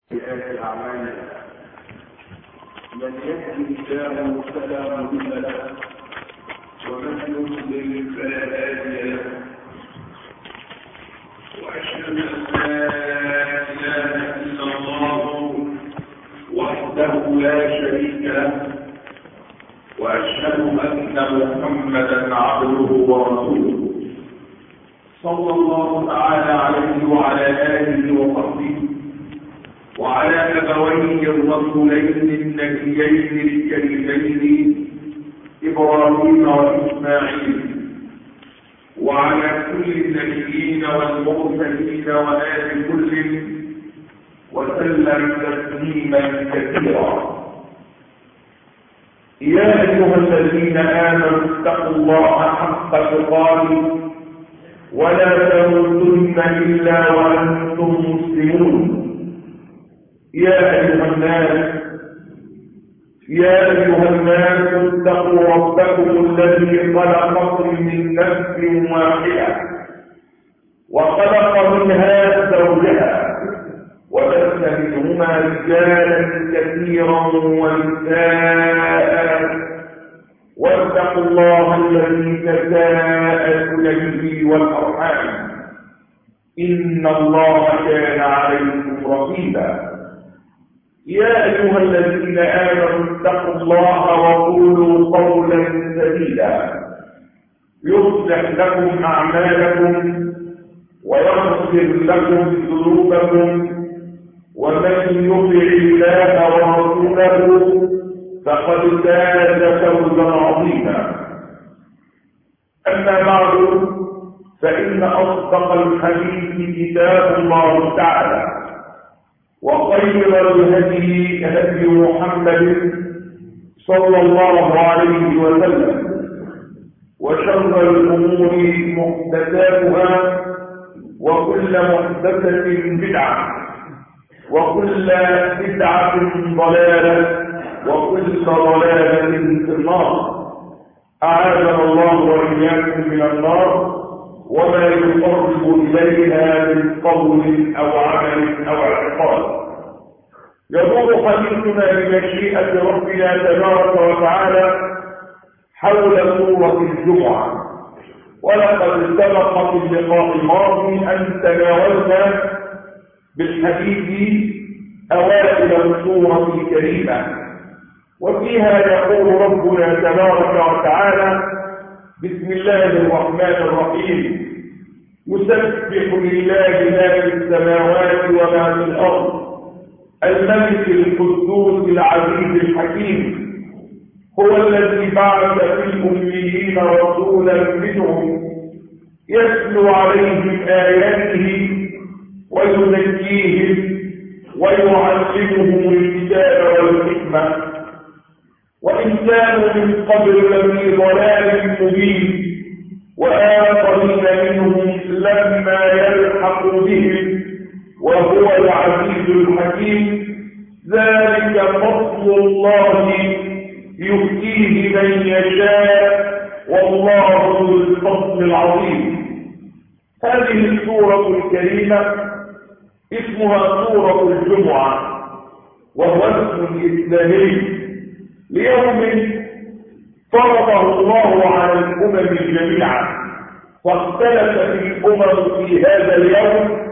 سيئات أعمالنا من يهده الله فلا مضل له ومن يضلل فلا هادي له وأشهد أن لا إله إلا الله وحده لا شريك له وأشهد أن محمدا عبده ورسوله صلى الله تعالى عليه وعلى آله وصحبه وعلى أبويه الرسولين النبيين الكريمين إبراهيم وإسماعيل وعلى كل النبيين والمرسلين وآل كل وسلم تسليما كثيرا. يا أيها الذين آمنوا اتقوا الله حق تقاته ولا تموتن إلا وأنتم مسلمون. يا أيها الناس اتقوا ربكم الذي خلقكم من نفس واحدة وخلق منها زوجها وبث منهما رجالا كثيرا ونساء واتقوا الله الذي تساءلون به والأرحام إن الله كان عليكم رقيبا. يا أيها الذين آمنوا اتقوا الله وقولوا قولا سديدا يصلح لكم أعمالكم ويغفر لكم ذنوبكم ومن يطع الله ورسوله فقد فاز فوزا عظيما. أما بعد فإن أصدق الحديث كتاب الله تعالى وخير الهدي هدي محمد صلى الله عليه وسلم وشر الأمور محدثاتها وكل محدثة بدعة وكل بدعة ضلالة وكل ضلالة في النار. أعاذنا الله وإياكم من النار وما يقرب إليها من قول أو عمل أو اعتقاد. يدور حديثنا بمشيئة ربنا تبارك وتعالى حول سورة الجمعة، ولقد سبق في اللقاء الماضي أن تناولنا بالحديث أوائل السورة الكريمة، وفيها يقول ربنا تبارك وتعالى: بسم الله الرحمن الرحيم، يسبح لله ما في السماوات وما في الأرض الملك القدوس العزيز الحكيم، هو الذي بعث في الأميين رسولا منهم يتلو عليهم آياته ويزكيهم ويعلمهم الكتاب والحكمة وإن كانوا من قبل لفي ضلال مبين وآخرين منهم لما يلحق بهم وهو العزيز الحكيم. ذلك فضل الله يؤتيه من يشاء والله ذو الفضل العظيم. هذه السورة الكريمة اسمها سورة الجمعة، وهو اسم إسلامي ليوم فرضه الله على الأمم جميعا، فاختلفت الأمم في هذا اليوم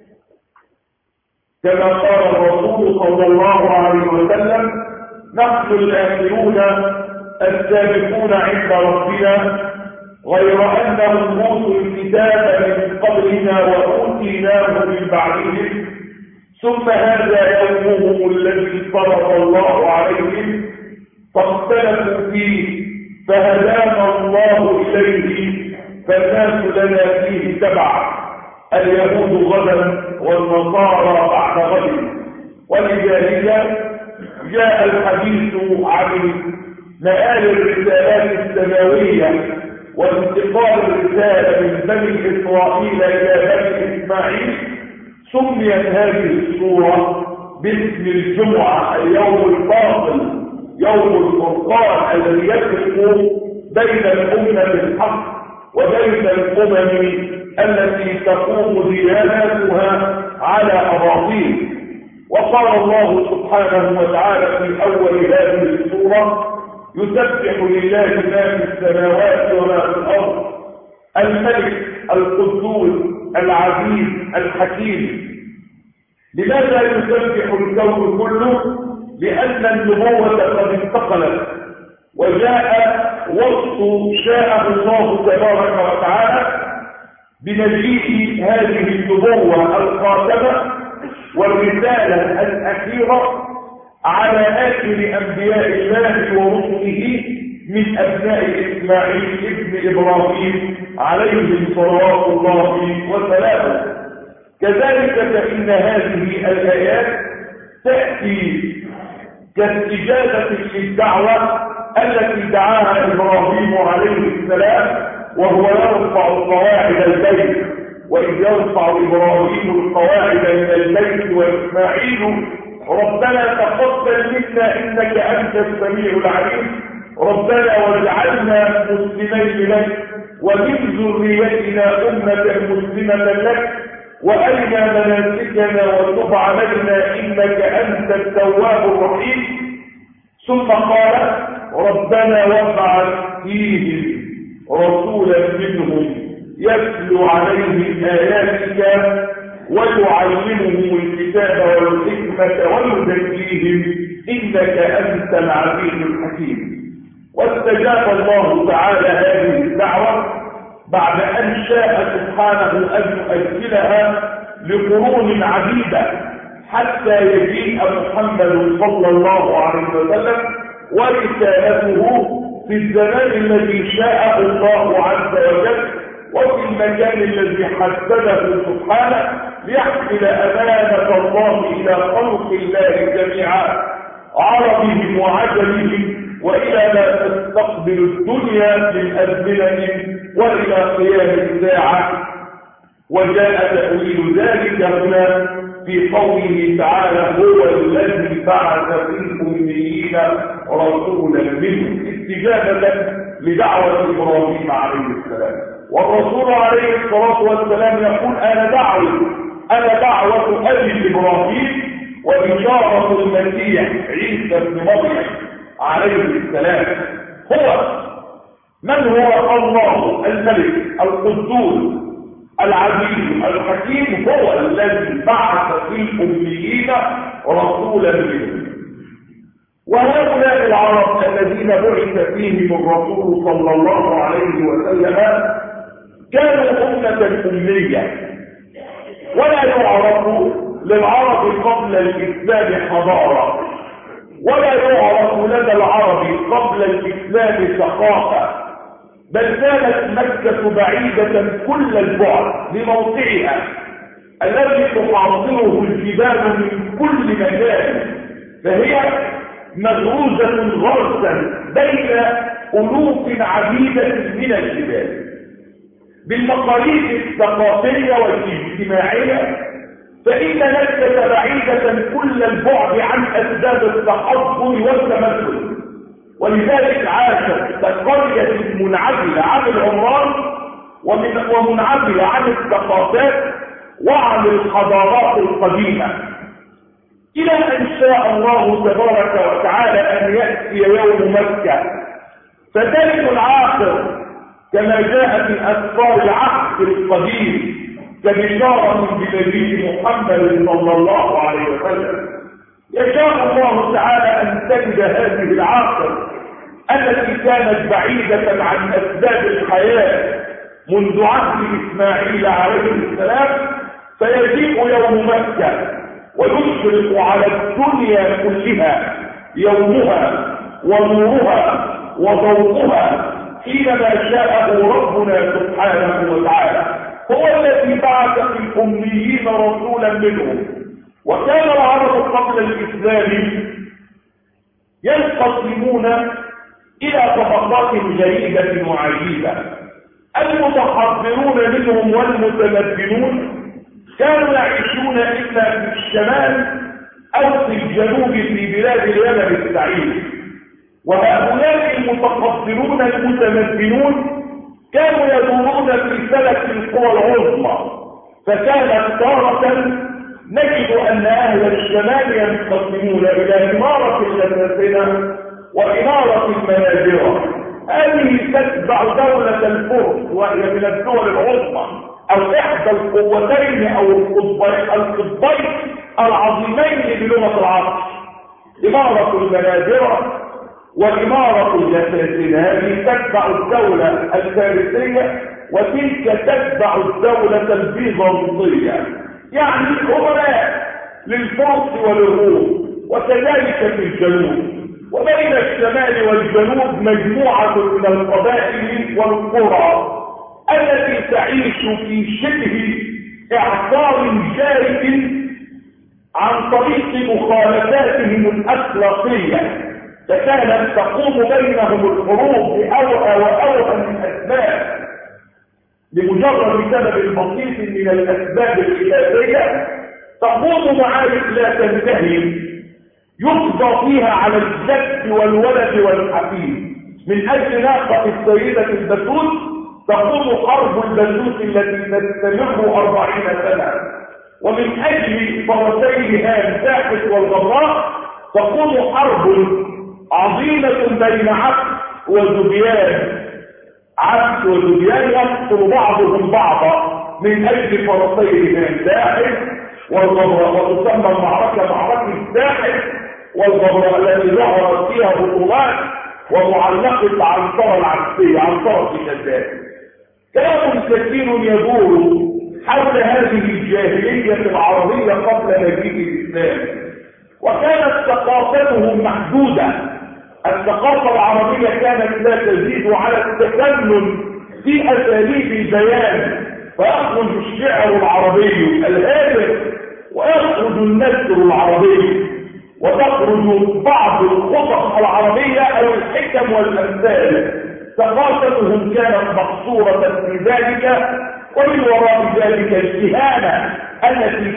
كما قال الرسول صلى الله عليه وسلم: نحن الآخرون السابقون عند ربنا، غير أنهم أوتوا الكتاب من قبلنا وأوتيناه من بعدهم، ثم هذا يومهم الذي فرض الله عليهم فاختلفوا فيه فهدانا الله إليه، فالناس لنا فيه تبع، اليهود غدا والنصارى بعد غد. ولذلك جاء الحديث عن مآل الرسالات السماوية وانتقال الرسالة من بني إسرائيل إلى بني إسماعيل. سميت هذه السورة باسم الجمعة، اليوم الفاصل، يوم الفرقان الذي يفرق بين الأمة الحق وبين الأمم التي تقوم دياناتها على أراضين. وقال الله سبحانه وتعالى في أول هذه السورة: يسبح لله ما في السماوات وما في الأرض الملك القدوس العزيز الحكيم. لماذا يسبح الكون كله؟ لأن النبوة قد انتقلت وجاء وصف شاءه الله تبارك وتعالى بمجيء هذه النبوة الخاتمة والرسالة الأخيرة على آخر أنبياء الله ورسله من أبناء إسماعيل ابن إبراهيم عليهم صلوات الله وسلامه. كذلك فإن هذه الآيات تأتي كاستجابة للدعوة التي دعاها إبراهيم عليه السلام وهو يرفع قواعد البيت، وإذ يرفع إبراهيم القواعد من البيت وإسماعيل ربنا تقبل منا إنك أنت السميع العليم ربنا واجعلنا مسلمين لك ومن ذريتنا أمة مسلمة لك وأرنا مناسكنا وتب علينا إنك أنت التواب الرحيم. ثم قال ربنا وابعث فيهم رسولا منهم يتلو عليهم آياتك ويعلمهم الكتاب والحكمة ويزكيهم إنك أنت العزيز الحكيم. واستجاب الله تعالى هذه الدعوة بعد أن شاء سبحانه أن يؤجلها لقرون عديدة حتى يجيء محمد صلى الله عليه وسلم ورسالته في الزمان الذي شاءه الله عز وجل وفي المكان الذي حدده سبحانه ليحمل أمانة الله إلى خلق الله جميعا عربهم وعجمهم وإلى ما تستقبل الدنيا من أزمنة وإلى قيام الساعة. وجاء تأويل ذلك هنا في قوله تعالى هو الذي بعث في الأميين رسولا منهم استجابة لدعوة إبراهيم عليه السلام. والرسول عليه الصلاة والسلام يقول أنا دعوة أبي إبراهيم وبشارة المسيح عيسى بن مريم عليه السلام. من هو الله الملك القدوس العزيز الحكيم؟ هو الذي بعث في الأميين رسولا منهم. وهؤلاء العرب الذين بعث فيهم الرسول صلى الله عليه وسلم كانوا أمة أمية، ولا يعرف للعرب قبل الإسلام حضارة، ولا يعرف لدى العرب قبل الإسلام ثقافة، بل كانت مكة بعيدة كل البعد لموقعها الذي تحاصره الجبال من كل مكان، فهي مغروزة غرسا بين ألوف عديدة من الجبال. بالمقاييس الثقافية والاجتماعية فإن مكة بعيدة كل البعد عن أسباب التحضر والتمدن، ولذلك عاشت كقرية منعزلة عن العمران ومنعزلة عن الثقافات وعن الحضارات القديمة، إلى أن شاء الله تبارك وتعالى أن يأتي يوم مكة فتلك العاقر كما جاء في أسفار العهد القديم كبشارة بنبي محمد صلى الله عليه وسلم. يشاء الله تعالى أن تجد هذه العاقر التي كانت بعيدة عن أسباب الحياة منذ عهد إسماعيل عليه السلام، فيجيء يوم مكة ويشرق على الدنيا كلها يومها ونورها وضوءها حينما شاءه ربنا سبحانه وتعالى. هو الذي بعث في الأميين رسولا منهم. وكان العرب قبل الإسلام ينقسمون إلى طبقات جيدة وعجيبة. المتحضرون منهم والمتمدنون كانوا يعيشون إما في الشمال أو في الجنوب في بلاد اليمن السعيد، وهؤلاء المتحضرون المتمدنون كانوا يدورون في فلك القوى العظمى، فكانت تارة نجد أن أهل الشمال ينقسمون إلى إمارة الأساسنة وإمارة المنازرة. هذه تتبع دولة الفرس وهي من الدول العظمى أو إحدى القوتين أو القطبين العظيمين بلغة العصر، إمارة المنازرة وإمارة الأساسنة. هذه تتبع الدولة الفارسية وتلك تتبع الدولة البيزنطية، يعني عملاء للفرس وللروم، وكذلك في الجنوب. وبين الشمال والجنوب مجموعة من القبائل والقرى التي تعيش في شبه إعصار جارف عن طريق مخالفاتهم الأخلاقية، فكانت تقوم بينهم الحروب بأوعى وأوعى الأسباب لمجرد سبب بسيط من الأسباب الخلافية. تقوم معارك لا تنتهي يقضى فيها على الجد والولد والحفيد. من أجل ناقة السيدة البسوس تقوم حرب البسوس التي تستمر 40 سنة، ومن أجل فرسيها الساحس والغراء تقوم حرب عظيمة بين عبد وزبيان. عبد وزبيان يقتل بعضهم بعضا من أجل فرسيها الساحس والغراء، وتسمى المعركة معركة الساحس والغراء التي ظهرت فيها بطولات ومعلقة عنصرة العكسية عنصرة الشداد. كلام كثير يدور حول هذه الجاهلية العربية قبل مجيء الإسلام، وكانت ثقافتهم محدودة. الثقافة العربية كانت لا تزيد على التفنن في أساليب البيان، فيخرج الشعر العربي الهادف ويخرج النثر العربي وتخرج بعض الخطط العربية أو الحكم والأمثال. ثقافتهم كانت مقصورة في ذلك، ومن وراء ذلك الكهانة التي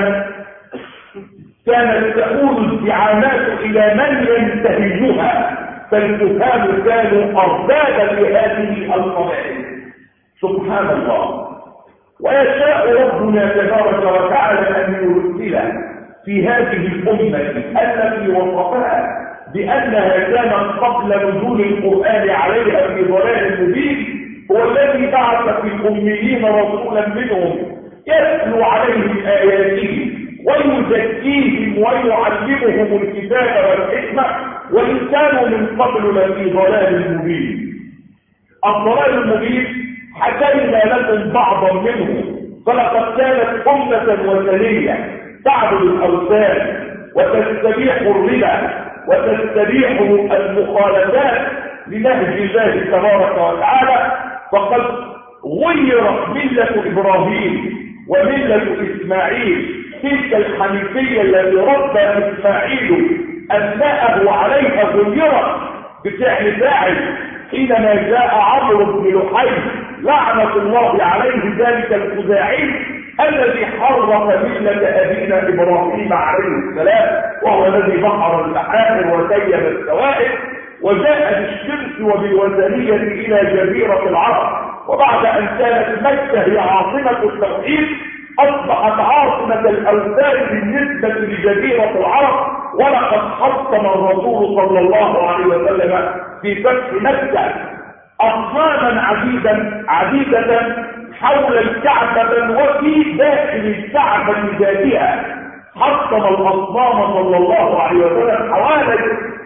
كانت تؤول الزعامات إلى من ينتهجها، فالكهان كانوا أربابا لهذه القبائل. سبحان الله. ويشاء ربنا تبارك وتعالى أن يرسل في هذه الأمة التي وصفها بأنها كانت قبل نزول القرآن عليها في ضلال مبين، هو الذي بعث في الأميين رسولا منهم يتلو عليهم آياته ويزكيهم ويعلمهم الكتاب والحكمة، وإن كانوا من قبل لفي ضلال مبين. الضلال المبين حكينا لكم بعضا منه، فلقد كانت أمة وثنية تعبد الأوثان وتستبيح الربا وتستبيح المخالفات لنهج الله تبارك وتعالى، فقد غيرت ملة إبراهيم وملة إسماعيل، تلك الحنيفية التي ربى إسماعيل أبناءه عليها غيرت بفعل فاعل حينما جاء عمرو بن لحي لعنة الله عليه ذلك الخزاعي الذي حرف ملة أبينا إبراهيم عليه السلام، وهو الذي بحر البحائر وسيب السوائل وجاء بالشرك وبالوثنية إلى جزيرة العرب. وبعد أن كانت مكة هي عاصمة التوحيد أصبحت عاصمة الأوثان بالنسبة لجزيرة العرب، ولقد حطم الرسول صلى الله عليه وسلم في فتح مكة أصناما عديدة حول الكعبة وفي داخل الكعبة ذاتها. حطم الأصنام صلى الله عليه وسلم حوالي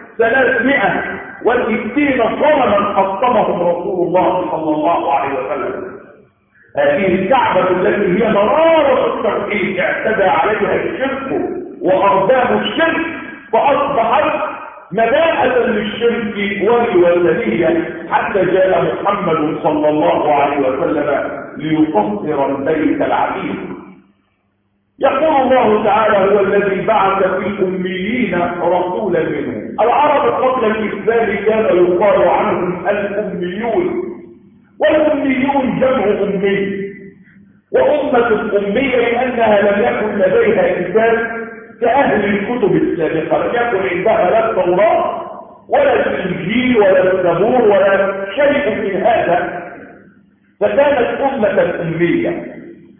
360 صنما حطمهم رسول الله صلى الله عليه وسلم. هذه الكعبة التي هي مرارة التوحيد اعتدى عليها الشرك وأرباب الشرك، فأصبحت مباءة للشرك والوثنية، حتى جاء محمد صلى الله عليه وسلم ليفسر البيت العتيق. يقول الله تعالى: هو الذي بعث في الأميين رسولا منهم. العرب قبل الإسلام كان يقال عنهم الأميون، والأميون جمع أمي، وأمة الأمية لأنها لم يكن لديها إنسان كأهل الكتب السابقة، لم يكن عندها لا التوراة ولا الإنجيل ولا الزبور ولا شيء من هذا، فكانت أمة أمية.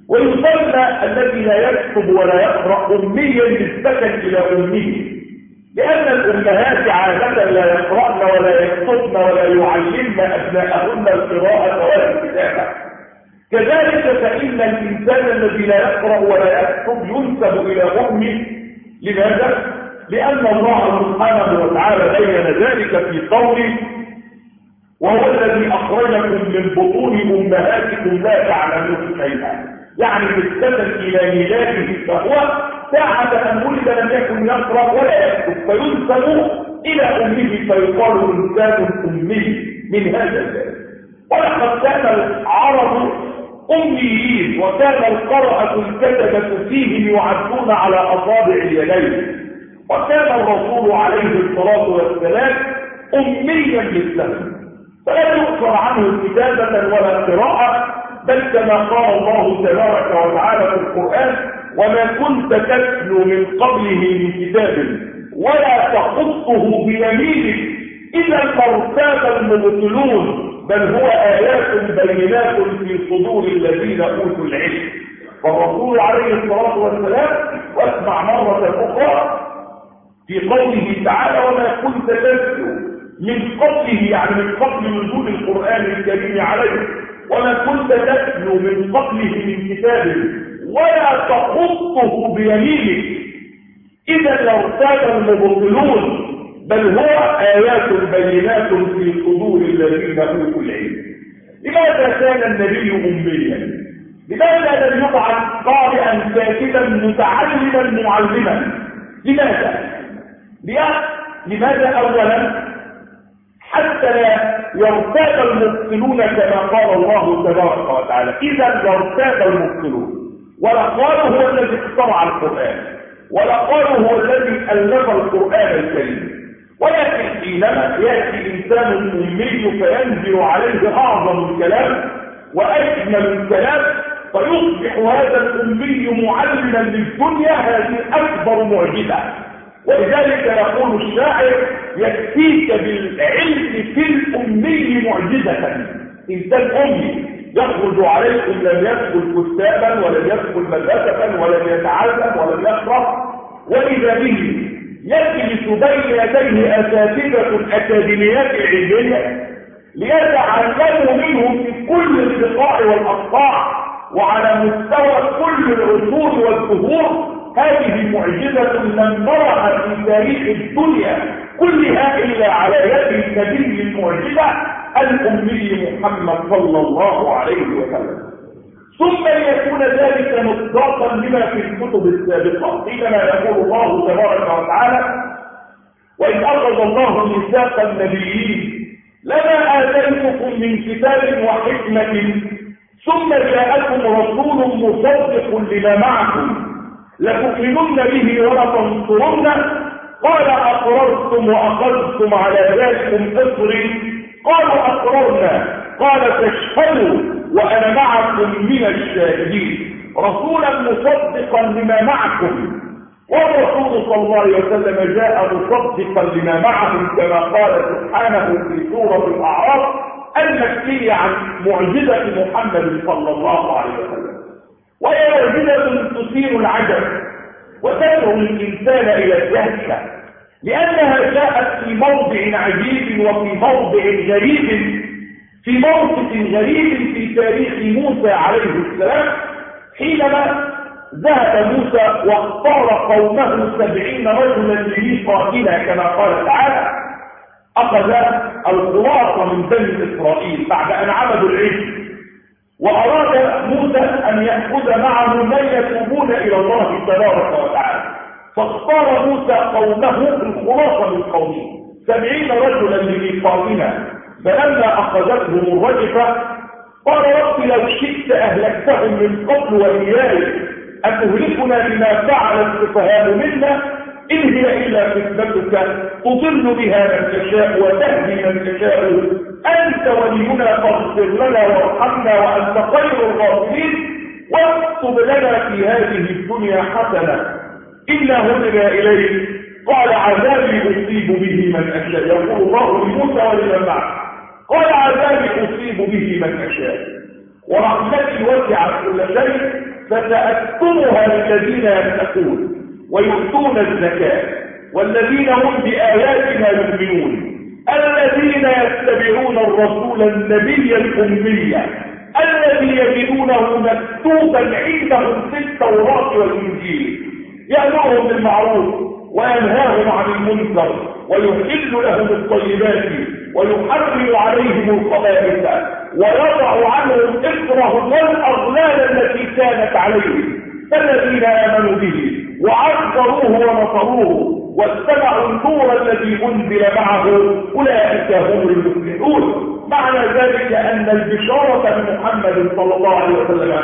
ويسمى الذي لا يكتب ولا يقرأ أميا نسبة إلى أمه، لأن الأمهات عادة لا يقرأن ولا يكتبن ولا يعلمن أبناءهن القراءة ولا الكتابة. كذلك فإن الإنسان الذي لا يقرأ ولا يكتب ينسب إلى أمه. لماذا؟ لأن الله سبحانه وتعالى بين ذلك في قوله: وهو الذي أخرجكم من بطون أمهاتكم لا تعلمون شيئا، يعني نسبة إلى ميلاده، فهو ساعة أن ولد لم يكن يقرأ ولا يكتب، فينسب إلى أمه فيقال إنسان أمي من هذا الباب. ولقد كان العرب أميين، وكان القراءة الكتبة فيهم يعدون على أصابع اليدين، وكان الرسول عليه الصلاة والسلام أميا مثلهم، فلا يؤثر عنه كتابة ولا قراءة، بل كما قال الله تبارك وتعالى في القرآن: وما كنت تتلو من قبله من كتاب ولا تخطه بيمينك إذا لارتاب المبطلون، بل هو آيات بينات في صدور الذين أوتوا العلم. فالرسول عليه الصلاة والسلام، واسمع مرة أخرى في قوله تعالى: وما كنت تتلو من قبله، يعني من قبل نزول القرآن الكريم عليه، وما كنت تتلو من قبله من كتاب ولا تخطه بيمينك إذا لارتاب المبطلون، بل هو آيات بينات في صدور الذين أوتوا العلم. لماذا كان النبي أميا؟ لماذا لم يبعث قارئا كاتبا متعلما معلما؟ لماذا أولا حتى لا يرتاب المبطلون كما قال الله تبارك وتعالى: إذا لارتاب المبطلون. ولا قالوا هو الذي اخترع القرآن، ولا قالوا هو الذي ألف القرآن الكريم، ولكن حينما يأتي إنسان أمي فينزل عليه أعظم الكلام وأجمل الكلام فيصبح هذا الأمي معلما للدنيا، هذه أكبر معجزة. ولذلك يقول الشاعر: يكفيك بالعلم في الأمي معجزة. إنسان أمي يخرج عليكم لم يدخل كتابا ولم يدخل مدرسة ولم يتعلم ولم يقرأ، وإذا به يجلس بين يديه أساتذة الأكاديميات العلمية ليتعلموا منهم في كل البقاع والأقطاع وعلى مستوى كل العصور والدهور. هذه معجزة لم نرها في تاريخ الدنيا كلها إلا على يد النبي المعجزة الأمي محمد صلى الله عليه وسلم. ثم ليكون ذلك مصداقا لما في الكتب السابقة، حينما يقول الله تبارك وتعالى: وإذ أخذ الله ميثاق النبيين لما آتيتكم من كتاب وحكمة ثم جاءكم رسول مصدق لما معكم لتؤمنن به ولتنصرنه قال أقررتم وأخذتم على ذلكم إصري قالوا أقررنا قال فاشهدوا وأنا معكم من الشاهدين. رسولا مصدقا لما معكم، والرسول صلى الله عليه وسلم جاء مصدقا لما معهم كما قال سبحانه في سورة الأعراف المكية عن معجزة محمد صلى الله عليه وسلم، وهي معجزة تثير العجب وتدعو الإنسان إلى الدهشة، لأنها جاءت في موضع عجيب وفي موضع غريب، في موقف غريب في تاريخ موسى عليه السلام، حينما ذهب موسى واختار قومه 70 رجلا لميقاتنا كما قال تعالى: أخذ الخلاصة من بني إسرائيل بعد أن عبدوا العجل، وأراد موسى أن يأخذ معه من يتوبون إلى الله تبارك وتعالى، فاختار موسى قومه الخلاصة من قومه 70 رجلا لميقاتنا، فلما أخذتهم الرجفة قال: رب لو شئت أهلكتهم من قبل وإياي أتهلكنا بما فعل السفهاء منا إن هي إلا فتنتك تضل بها من تشاء وتهدي من تشاء أنت ولينا فاغفر لنا وارحمنا وأنت خير الغافرين واكتب لنا في هذه الدنيا حسنة إنا هدنا إليك قال: عذابي أصيب به من أشاء. يقول الله لموسى ولمن معه: قال: عذابي أصيب به من أشاء ورحمتي وسعت كل شيء فسأكتمها للذين يتقون ويؤتون الزكاة والذين هم بآياتنا يؤمنون الذين يتبعون الرسول النبي الأمي الذي يجدونه مكتوبا عندهم في التوراة والإنجيل يأمرهم بالمعروف وينهاهم عن المنكر ويحل لهم الطيبات ويحرم عليهم الخبائث ويضع عنهم إصرهم والأغلال التي كانت عليهم فالذين آمنوا به وعذروه ونصروه واتبعوا النور الذي أنزل معه أولئك هم المفلحون. معنى ذلك أن البشارة بمحمد صلى الله عليه وسلم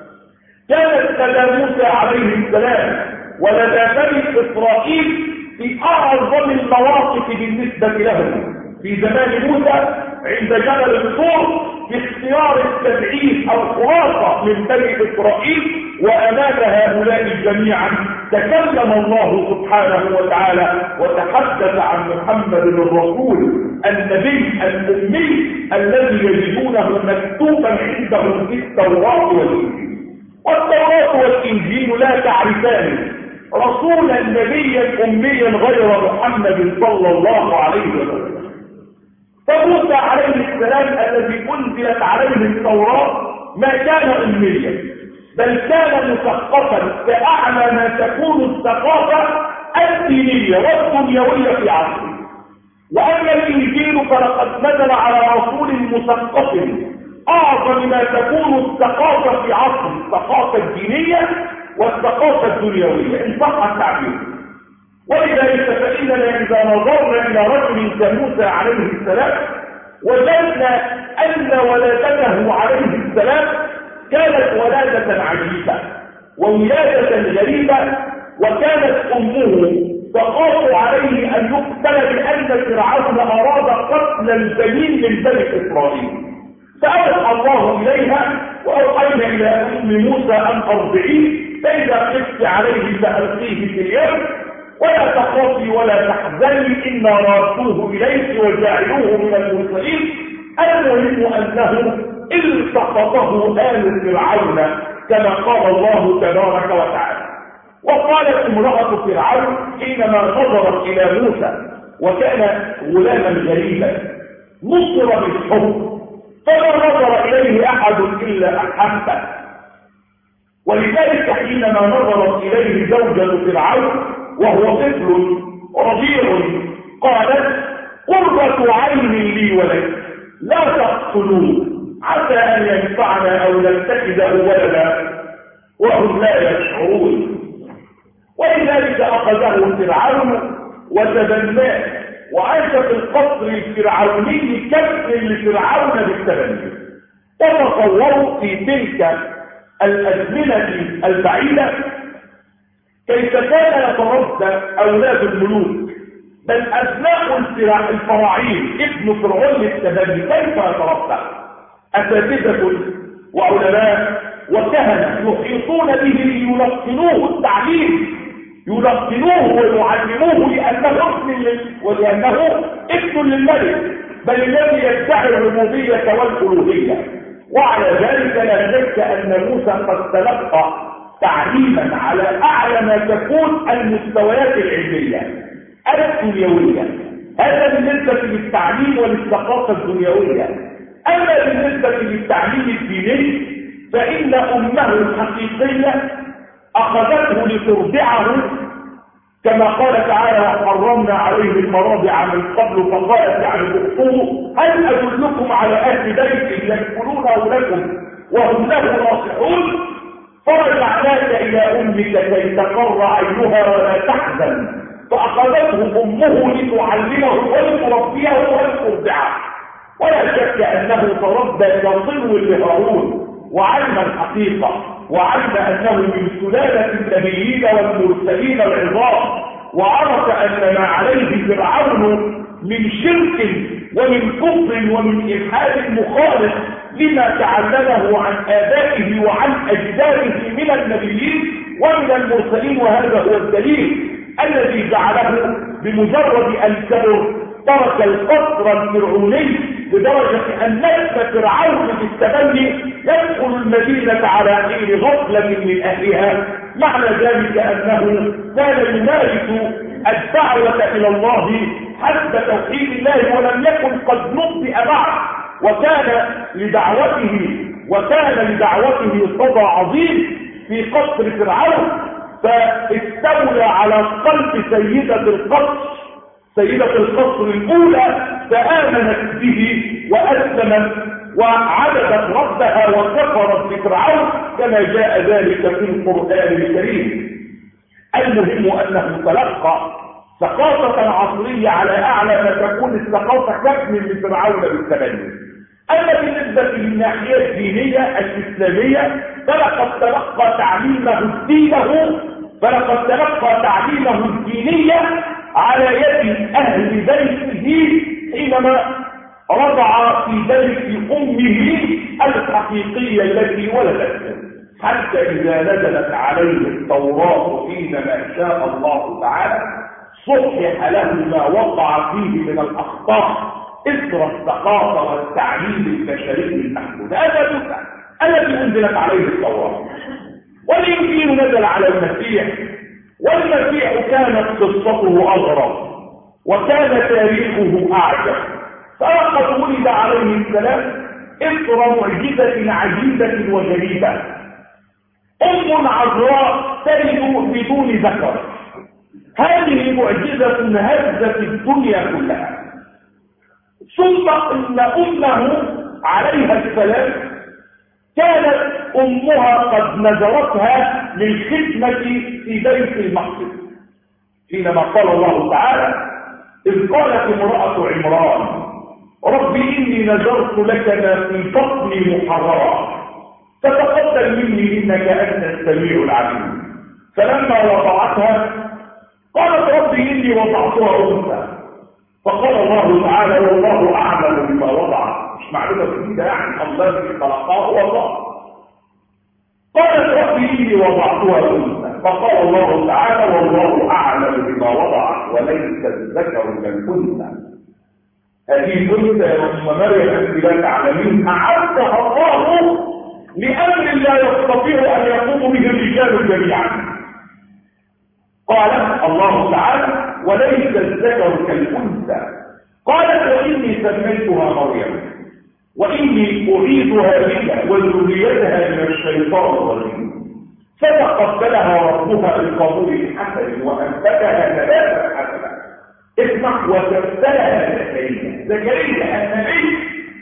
كانت لدى موسى عليه السلام ولدى بني إسرائيل في أعظم المواقف بالنسبة لهم في زمان موسى عند جبل الطور في اختيار التبعيث أو خلاصة من بني إسرائيل. وأمام هؤلاء جميعا تكلم الله سبحانه وتعالى وتحدث عن محمد الرسول النبي الأمي الذي يجدونه مكتوبا عندهم في التوراة والإنجيل. والتوراة والإنجيل لا تعرفان رسولا نبيا أميا غير محمد صلى الله عليه وسلم. فموسى عليه السلام الذي أنزلت عليه التوراة ما كان أميا بل كان مثقفا كأعلى ما تكون الثقافة الدينية والدنيوية في عصره. وأما الإنجيل فلقد نزل على رسول مثقف أعظم ما تكون الثقافة في عصر الثقافة الدينية والثقافة الدنيوية إن صح التعبير. ولذلك فإننا إذا نظرنا إلى رجل كموسى عليه السلام وجدنا أن ولادته عليه السلام كانت ولادة عجيبة وولادة غريبة. وكانت أمه تخاف عليه أن يقتل لأن فرعون أراد قتل البنين من بني إسرائيل. فأوحى الله إليها وأوحينا إلى أم موسى أن أرضعيه فإذا خفت عليه فألقيه في اليم ولا تخافي ولا تحزني إنا رادوه إليك وجعلوه من المرسلين. المهم أنه التقطه آل فرعون كما قال الله تبارك وتعالى. وقالت امرأة فرعون حينما نظرت إلى موسى وكان غلاما غريبا نصر بالحب فما نظر إليه أحد إلا أحبه. ولذلك حينما نظرت إليه زوجة فرعون وهو طفل رضيع قالت قرة عين لي ولك لا تقتلوه عسى أن ينفعنا أو نتخذه ولدا وهم لا يشعرون. ولذلك أخذه فرعون وتبناه وعاش في القصر الفرعوني كبر لفرعون بالتبني. وتصوروا في تلك الأزمنة البعيدة كيف كان يتربى أولاد الملوك بل أبناء الفراعين ابن فرعون للتبني كيف يتربى أساتذة وعلماء وكهنة يحيطون به ليلقنوه التعليم يلقنوه ويعلموه ولأنه ابن للملك بل الذي يدعي الربوبية والألوهية. وعلى ذلك لا شك أن موسى قد تلقى تعليما على أعلى ما تكون المستويات العلمية الدنيوية. هذا بالنسبة للتعليم وللثقافة الدنيوية. أما بالنسبة للتعليم الديني فإن أمه الحقيقية أخذته لترضعه كما قال تعالى حرمنا عليه المراضع من قبل فقالت يعني أخته هل أدلكم على أهل بيت يأكلونه لكم وهم له ناصحون فرجعناك إلى أمك كي تقر عينها ولا تحزن فأخذته أمه لتعلمه ولتربيه ولترضعه. ولا شك أنه تربى كصلو لهارون وعلم الحقيقة وعلم أنه من سلالة النبيين والمرسلين العظام وعرف أن ما عليه فرعون من شرك ومن كفر ومن إلحاد مخالف لما تعلمه عن آبائه وعن أجداده من النبيين ومن المرسلين. وهذا هو الدليل الذي جعله بمجرد أن كبر ترك القصر الفرعوني لدرجة أن نفس فرعون بالتبني يدخل المدينة على حين غفلة من أهلها، معنى ذلك أنه كان يمارس الدعوة إلى الله حسب توحيد الله ولم يكن قد نبئ بعد، وكان لدعوته صدى عظيم في قصر فرعون، فاستولى على قلب سيدة القصر الأولى، فآمنت به وأسلمت وعبدت ربها وكفرت بفرعون كما جاء ذلك في القرآن الكريم. المهم أنه تلقى ثقافة عصرية على أعلى ما تكون الثقافة كتم لفرعون بالتبني. أما بالنسبة للناحية الدينية الإسلامية فلقد تلقى تعليمه الدينية على يد أهل بيته حينما رضع في بيت أمه الحقيقية التي ولدته، حتى إذا نزلت عليه التوراة حينما شاء الله تعالى صحح له ما وقع فيه من الأخطاء إثر الثقافة والتعليم البشري المحدود. هذا الذي أنزلت عليه التوراة. والإنجيل نزل على المسيح، والمسيح كانت قصته أغرب وكان تاريخه أعجب، فلقد ولد عليه السلام إثر معجزة عجيبة وجديدة، أم عذراء تلد بدون ذكر. هذه معجزة هزت الدنيا كلها. ثم إن أمه عليها السلام كانت أمها قد نذرتها للخدمة في بيت المقدس، حينما قال الله تعالى: إذ قالت امرأة عمران رب إني نذرت لك ما في بطني محررا فتقبل مني إنك أنت السميع العليم. فلما وضعتها قالت رب إني وضعتها أنثى، فقال الله تعالى: والله أعلم بما وضع. مش معلومة جديدة يعني، الله الذي خلقها هو الله. قالت رب إني وضعتها أنثى، فقال الله تعالى: والله أعلم بما وضع وليس الذكر كالأنثى. هذه الأنثى يا أم مريم أنت لا تعلمين أعدها الله لأمر لا يستطيع أن يقوم به الرجال جميعا. قال الله تعالى: وليس الذكر كالأنثى. قالت: وإني سميتها مريم وإني أعيذها بك وذريتها من الشيطان الرجيم. فتقبلها ربها بقبول حسن وأنبتها نباتا حسنا. اسمع: وكفلها زكريا النبي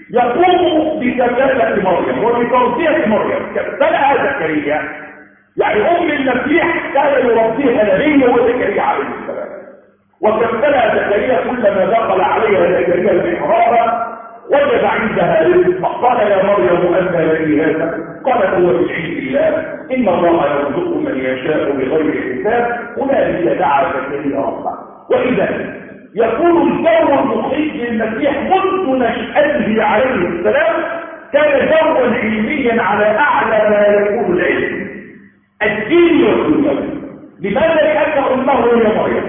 يقوم بكفالة مريم وبتربية مريم. كفلها زكريا يعني أم المسيح كان يربيها نبي وزكريا عليه السلام. وكفلها زكريا كلما دخل عليها زكريا المحراب وجد عندها رزق، فقال: يا مريم أنت لي هذا؟ قالت: هو من عند الله إن الله يرزق من يشاء بغير حساب. هنالك دعا زكريا ربه. وإذا يكون الجو المحيط للمسيح منذ نشأته عليه السلام كان جوا علميا على أعلى ما يكون العلم الدين والدنيوي. لماذا؟ لأن أمه هي مريم،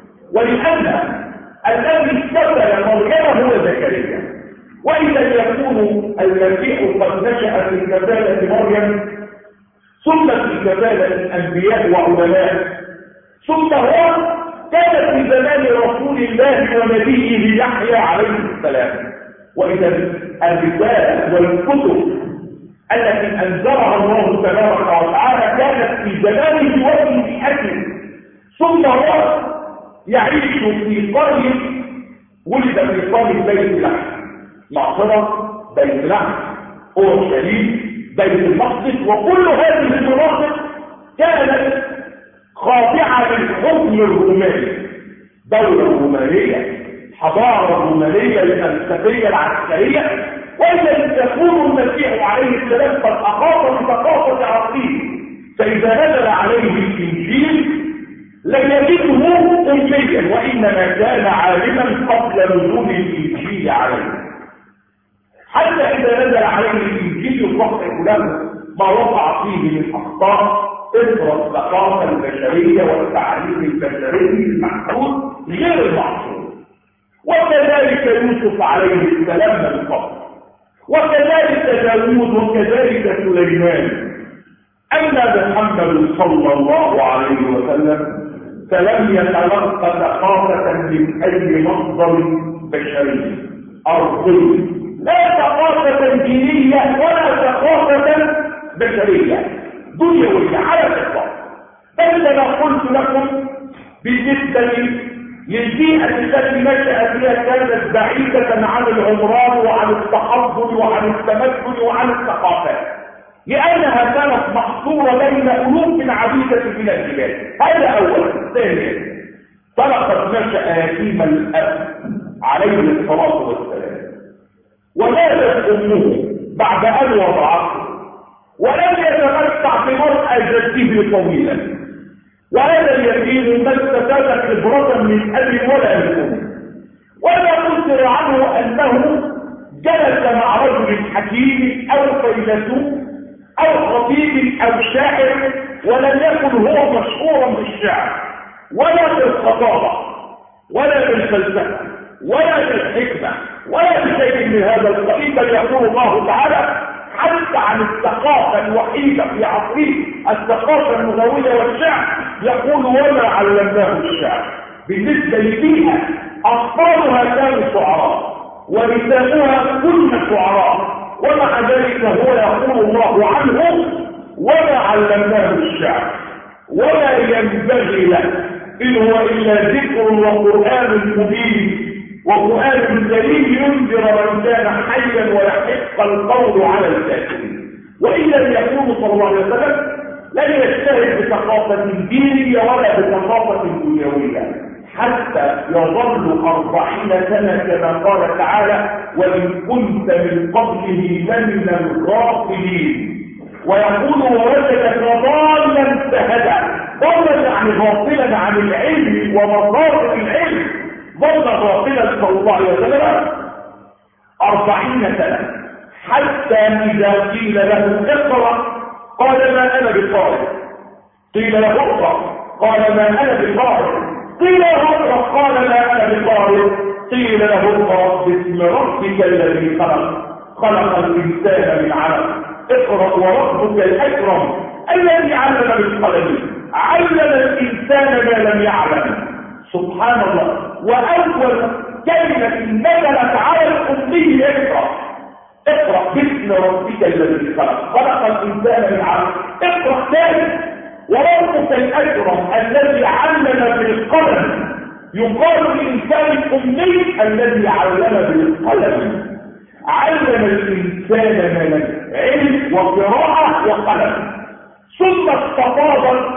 ولأن الذي استقبل مريم هو زكريا. وإذا يكون المسيح قد نشأ في كفالة مريم ثم في كفالة الأنبياء وعلماء، ثم هو كان في زمان رسول الله ونبيه يحيى عليه السلام. وإذا الرسالة والكتب التي أنزلها الله تبارك وتعالى كانت في زمانه وفي بيئته. ثم هو يعيش في قرية ولد في قرية بيت لحم، معصرة، بيت لحم، أورشليم، بيت المقدس، وكل هذه المناطق كانت خاضعة للحكم الروماني، دولة رومانية، حضارة رومانية الفلسفية العسكرية. وإذا يكون المسيح عليه السلام قد أحاط بثقافة عقلية، فإذا نزل عليه الإنجيل لم يجده أميا، وإنما كان عالما قبل نزول الإنجيل عليه. حتى إذا نزل عليه الإنجيل يصحح له ما وقع فيه من أخطاء إثر الثقافة البشرية والتعليم البشري المحدود غير المعصوم. وكذلك يوسف عليه السلام من قبل، وكذلك داوود، وكذلك سليمان. أما محمد صلى الله عليه وسلم فلم يتلقى ثقافة من أي مصدر بشري أرضي، لا ثقافة دينية ولا ثقافة بشرية دنيوية على الإطلاق. بل كما قلت لكم بالنسبة للبيئة التي نشأ فيها كانت بعيدة عن العمران وعن التحضر وعن التمدن وعن الثقافات، لأنها كانت محصورة بين ألوف عديدة من البلاد. هذا أولا. ثانيا، فلقد نشأ يتيم الأب عليه الصلاة والسلام، وماتت أمه بعد أن وضعته، ولم يتمتع بمرأة جده طويلا، وهذا اليتيم ما استفاد خبرة من أب ولا من أم، ولا يذكر عنه أنه جلس مع رجل حكيم أو فيلسوف أو خطيب أو شاعر، ولم يكن هو مشهورا بالشعر ولا بالخطابة ولا بالفلسفة ولا بالحكمة ولا بشيء من هذا القبيل. بل يقول الله تعالى حتى عن الثقافة الوحيدة في عصره، الثقافة اللغوية والشعر، يقول وما علمناه الشعر. بالنسبة لبيئة أطفالها كانوا شعراء ونساؤها كن شعراء، ومع ذلك هو يقول الله عنه وما علمناه الشعر ولا ينبغي له، إن هو إلا ذكر وقرآن مبين وقرآن كريم ينذر من كان حيا ويحق القول على الكافرين. وإن لم يكون صلى الله عليه وسلم لن يجتهد بثقافة دينية ولا بثقافة دنيوية حتى يظل 40 سنة كما قال تعالى وإن كنت من قبله لمن الغافلين. ويقول ووجدك ضالا فهدى، ضلا يعني غافلا عن العلم ومصادر العلم، ظل غافلا صلى الله عليه وسلم 40 سنة، حتى إذا قيل له اقرأ قال ما أنا بقارئ، قيل له اقرأ قال ما أنا بقارئ، قيل له اقرأ قال ما أنا بقارئ، قيل له اقرأ باسم ربك الذي خلق، خلق الإنسان من علق، اقرأ وربك الأكرم الذي علم بالقلم، علم الإنسان ما لم يعلم. سبحان الله. وأول كلمة نزلت على الأمي اقرأ، اقرأ باسم ربك الذي خلق، خلق الإنسان من علق، اقرأ ثاني وربك الأكرم الذي علم بالقلم. يقال الإنسان الأمي الذي علم بالقلم، علم الإنسان ما لم علم وقراءة وقلم. ثم استفاضت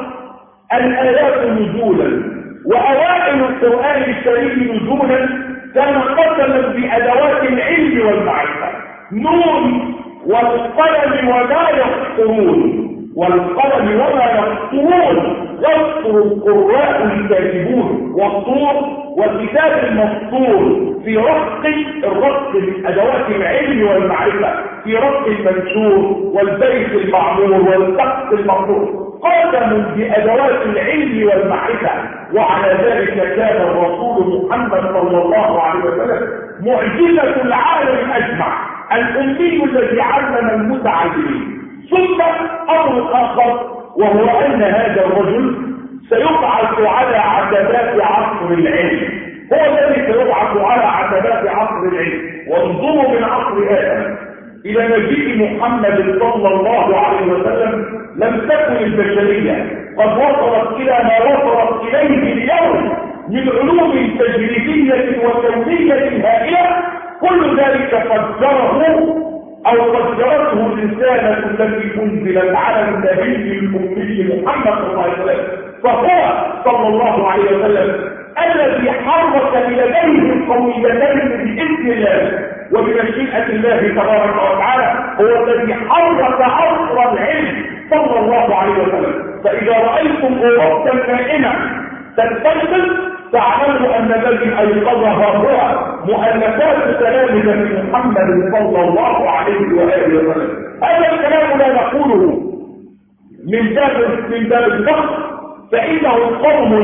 الآيات نزولا، وأوائل القرآن الكريم نزولا كان قسما بأدوات العلم والمعرفة، نون والقلم وما يسطرون، والقلم وما يسطرون، يسطر القراء الكاتبون، والطور والكتاب المسطور في رق الرق من أدوات العلم والمعرفة، في رق المنشور والبيت المعمور والسقف المرفوع، قدم بأدوات العلم والمعرفة. وعلى ذلك كان الرسول محمد صلى الله عليه وسلم معجزة العالم أجمع، الأمي الذي علم المتعلمين. ثم أمر آخر وهو أن هذا الرجل سيبعث على عتبات عصر العلم، هو الذي سيبعث على عتبات عصر العلم. وانظروا من عصر آدم إلى مجيء محمد صلى الله عليه وسلم لم تكن البشرية قد وصلت إلى ما وصلت إليه اليوم من علوم تجريبية وكونية هائلة، كل ذلك قدره أو قدرته الرسالة التي أنزلت على النبي الأمي محمد صلى الله عليه وسلم. فهو صلى الله عليه وسلم الذي حرك بيديه القويتين بإذن الله وبمشيئة الله تبارك وتعالى، هو الذي حرك عصر العلم صلى الله عليه وسلم. فإذا رأيتم أوروبا نائمة تستيقظ تعلموا أن الذي أيقظها هو مؤلفات تلامذة محمد صلى الله عليه وآله وسلم. هذا الكلام لا نقوله من باب الفخر، فإنه قوم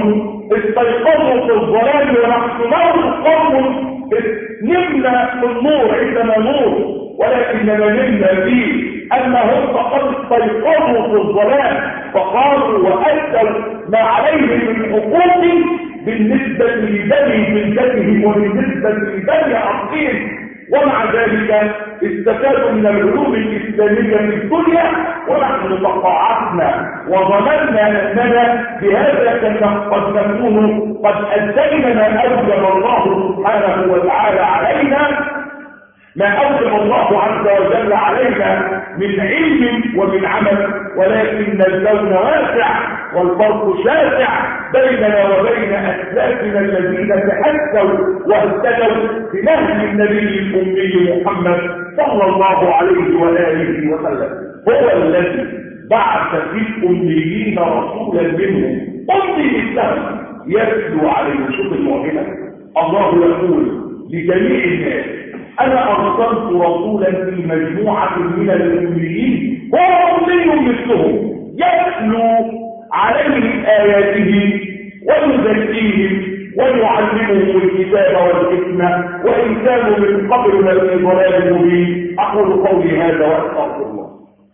استيقظوا في الظلام ونحن قوم نمنا في النور عندنا نور، ولكننا نمنا فيه أنهم فقد استيقظوا في الظلام فقالوا وأدوا ما عليهم من حقوق بالنسبة لبني جلدتهم وبالنسبة لبني عقيل، ومع ذلك استفادوا من العلوم الإسلامية في الدنيا، ونحن تقاعدنا وظننا أننا بهذا قد نكون قد أدينا ما أوجب الله سبحانه وتعالى علينا، ما أوجب الله عز وجل علينا من علم ومن عمل، ولكن الكون واسع والفرق شاسع بيننا وبين أسلافنا الذين تأسوا واهتدوا بنهج النبي الأمي محمد صلى الله عليه وآله وسلم. هو الذي بعث في الأميين رسولا منهم أمي مثلهم يتلو عليهم. شوف المعجزة، الله يقول لجميع الناس أنا أرسلت رسولا في مجموعة من الأميين هو أمي مثلهم يتلو عليهم آياته ويزكيهم ويعلمهم الكتاب والحكمة وإن كانوا من قبل لفي ضلال مبين. أقول قولي هذا وأستغفر الله.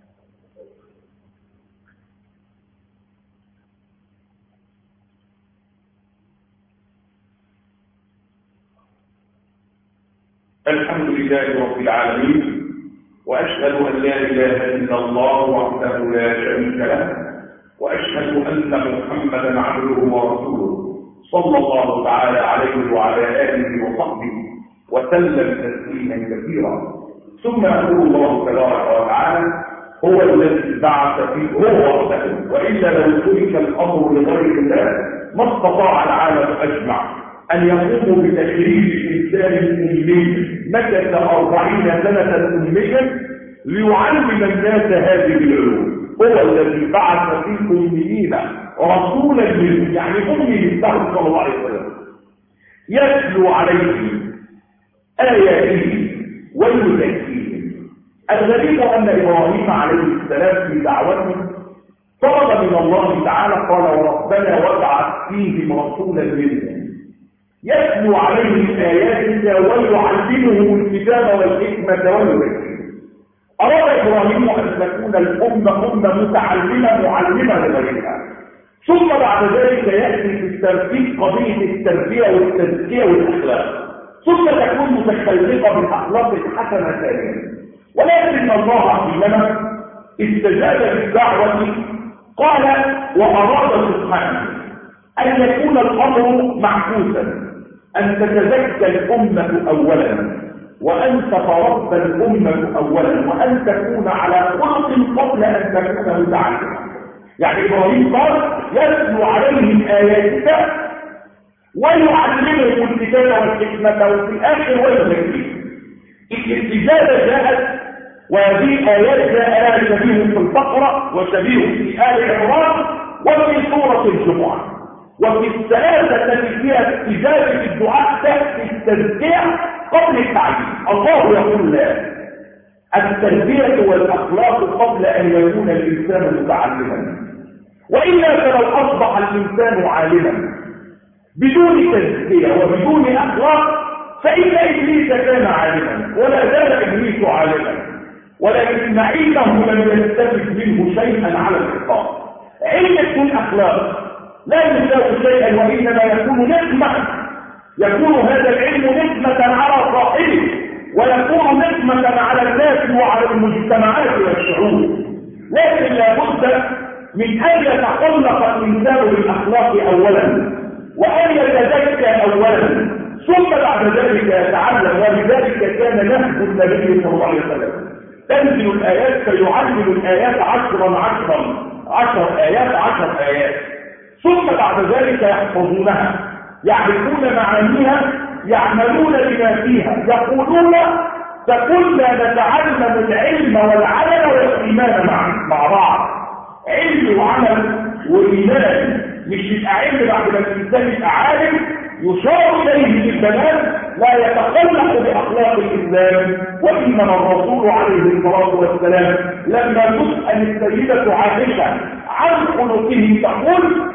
الحمد لله رب العالمين، وأشهد أن لا إله إلا الله وحده لا شريك له، وأشهد أن محمدا عبده ورسوله صلى الله تعالى عليه وعلى آله وصحبه وسلم تسليما كثيرا. ثم يقول الله تبارك وتعالى هو الذي بعث فيه هو وحده، وإلا لو ترك الأمر لغير الله ما استطاع العالم أجمع أن يقوموا بتشريف الإنسان الأمي مكث 40 سنة أميا ليعلم الناس هذه العلوم. هو الذي بعث في الأميين رسولا منهم، يعني أمي مثله صلى الله عليه وسلم يتلو عليهم آياته ويزكيهم. الغريب أن إبراهيم عليه السلام في دعوته طلب من الله تعالى قال وربنا وابعث فيهم رسولا منهم يتلو عليهم آياتك ويعلمهم الكتاب والحكمة ويزكيهم. أراد إبراهيم أن تكون الأمة متعلمة معلمة لغيرها، ثم بعد ذلك يأتي في الترتيب قضية التربية والتزكية والأخلاق، ثم تكون متخلقة بالأخلاق الحسنة ثانيا. ولكن الله حينما استجاب للدعوة قال وأراد سبحانه أن يكون الأمر معكوسا، أن تتزكى الأمة أولا، وأن تتربى الأمة أولا، وأن تكون على خلق قبل أن تكون متعلمة. يعني إبراهيم قال يتلو عليهم آياتك ويعلمهم الكتاب والحكمة وفي الآخر ويزكيهم. الاستجابة جاءت، وهذه آيات جاء شبيه في البقرة وشبيه في آل عمران وفي سورة الجمعة. وفي الثلاثة التي فيها استجابة الدعاء تأتي التزكية قبل التعليم. الله يقول لا، التربية والأخلاق قبل أن يكون الإنسان متعلما، وإلا فلو أصبح الإنسان عالما بدون تزكية وبدون أخلاق فإن إبليس كان عالما ولا زال إبليس عالما، ولكن علمه لم يستفد منه شيئا على الإطلاق. علم بدون أخلاق لا يساوي شيئا، وإنما يكون نقمة، يكون هذا العلم نقمة على صاحبه، ويكون نقمة على الناس وعلى المجتمعات والشعوب. لكن لابد من أن يتخلق الإنسان بالأخلاق أولا، وأن يتزكى أولا، ثم بعد ذلك يتعلم. ولذلك كان نهج النبي صلى الله عليه وسلم تنزل الآيات فيعلم الآيات 10 آيات 10 آيات، ثم بعد ذلك يحفظونها، يعرفون معانيها، يعملون بما فيها، يقولون فكنا نتعلم العلم والعمل والإيمان مع بعض. علم وعمل وإيمان، مش يبقى علم بعد ما الإنسان يبقى عالم يشار إليه بالبنان لا يتخلق بأخلاق الإسلام. وإنما الرسول عليه الصلاة والسلام لما تسأل السيدة عائشة عن خلقه تقول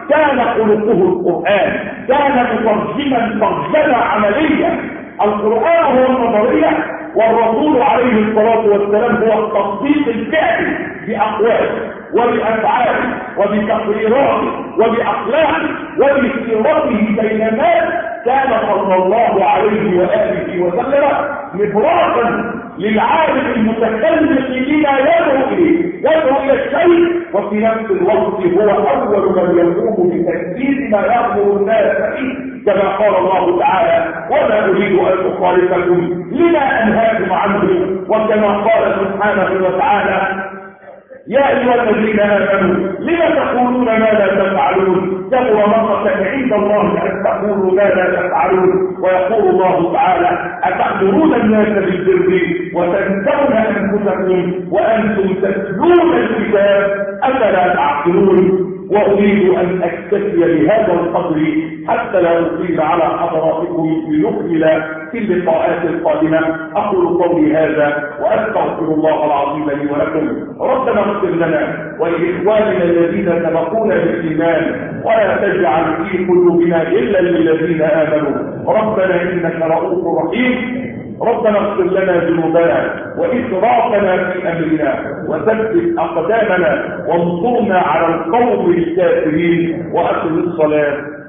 كان خلقه القرآن، كان مترجما ترجمة عملية. القرآن هو النظرية، والرسول عليه الصلاة والسلام هو التطبيق الفعلي بأقواله وبأفعاله وبتقريراته وبأخلاقه وبسيرته بين الناس. كان صلى الله عليه وآله وسلم مبراقا للعالم المتكلم لما يدعو إليه، يدعو إلى الشيء، وفي نفس الوقت هو أول من يقوم بتنفيذ ما يأمر الناس به، كما قال الله تعالى: وما أريد أن أخالفكم لما أنهاكم عنه. وكما قال سبحانه وتعالى: يا أيها الذين آمنوا لم تقولون ما لا تفعلون، كبر مقتا عند الله أن تقولوا ما لا تفعلون. ويقول الله تعالى: أتأمرون الناس بالبر وتنسون أنفسكم وأنتم تتلون الكتاب أفلا تعقلون. وأريد أن أكتفي بهذا القدر حتى لا أطيل على حضراتكم لنكمل في اللقاءات القادمة. أقول قولي هذا وأستغفر الله العظيم لي ولكم. ربنا اغفر لنا ولإخواننا الذين سبقونا بالإيمان، ولا تجعل في قلوبنا غلا للذين آمنوا. ربنا إنك رؤوف رحيم. ربنا اغفر لنا ذنوبنا وإسرافنا في أمرنا وثبت أقدامنا وانصرنا على القوم الكافرين. وأقم الصلاة.